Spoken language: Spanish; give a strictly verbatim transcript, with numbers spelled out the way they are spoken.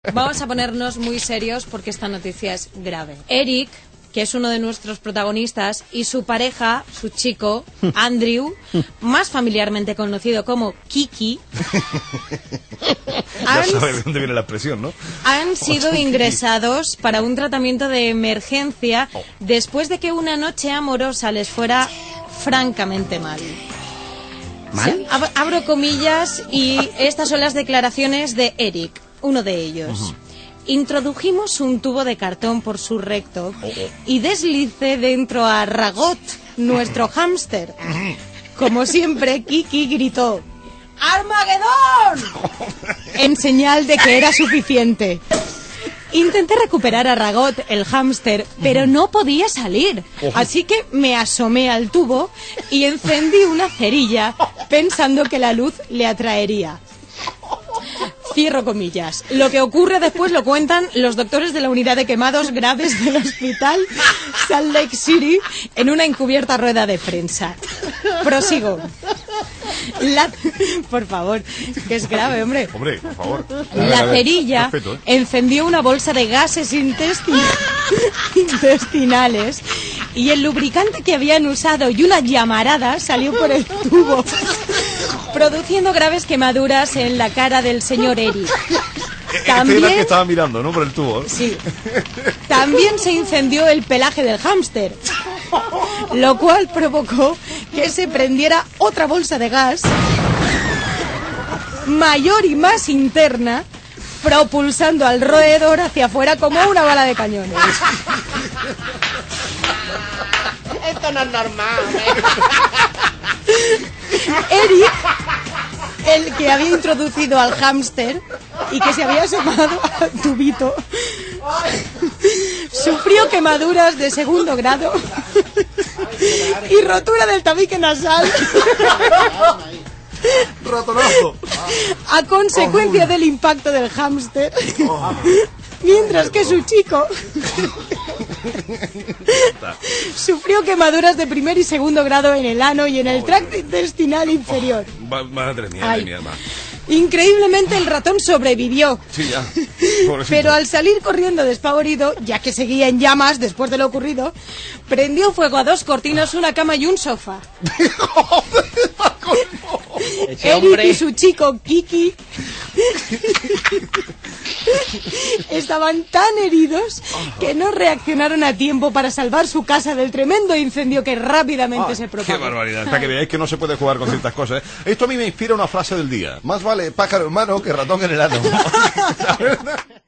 Vamos a ponernos muy serios porque esta noticia es grave. Eric, que es uno de nuestros protagonistas, y su pareja, su chico, Andrew, más familiarmente conocido como Kiki, ya sabes de dónde viene la expresión, ¿no? Han sido ingresados para un tratamiento de emergencia oh. después de que una noche amorosa les fuera francamente mal. ¿Mal? Sí, ab- abro comillas y estas son las declaraciones de Eric, uno de ellos. Uh-huh. Introdujimos un tubo de cartón por su recto oh, oh. y deslicé dentro a Ragot, nuestro hámster. Como siempre, Kiki gritó ¡Armagedón! En señal de que era suficiente. Intenté recuperar a Ragot, el hámster, pero no podía salir. Así que me asomé al tubo y encendí una cerilla pensando que la luz le atraería. Cierro comillas. Lo que ocurre después lo cuentan los doctores de la unidad de quemados graves del hospital Salt Lake City en una encubierta rueda de prensa. Prosigo. La... Por favor, que es grave, hombre. Hombre, por favor. La cerilla Respeto, ¿eh? encendió una bolsa de gases intestin... intestinales y el lubricante que habían usado y una llamarada salió por el tubo, produciendo graves quemaduras en la cara del señor Eric. También... Este era el que estaba mirando, ¿no? Por el tubo. Sí. También se incendió el pelaje del hámster, lo cual provocó que se prendiera otra bolsa de gas mayor y más interna, propulsando al roedor hacia afuera como una bala de cañones. Esto no es normal, ¿eh? Eric, el que había introducido al hámster y que se había asomado al tubito, sufrió quemaduras de segundo grado y rotura del tabique nasal Ratonazo. a consecuencia del impacto del hámster, mientras que su chico sufrió quemaduras de primer y segundo grado en el ano y en el tracto intestinal inferior. Madre mía, madre mía, madre. Increíblemente el ratón sobrevivió. Sí, ya. Pero al salir corriendo despavorido, ya que seguía en llamas después de lo ocurrido, prendió fuego a dos cortinas, una cama y un sofá. Ese Eric hombre... y su chico Kiki estaban tan heridos que no reaccionaron a tiempo para salvar su casa del tremendo incendio que rápidamente Ay, se propagó. ¡Qué barbaridad! Para que veáis que no se puede jugar con ciertas cosas, ¿eh? Esto a mí me inspira una frase del día. Más vale pájaro en mano que ratón en el ano.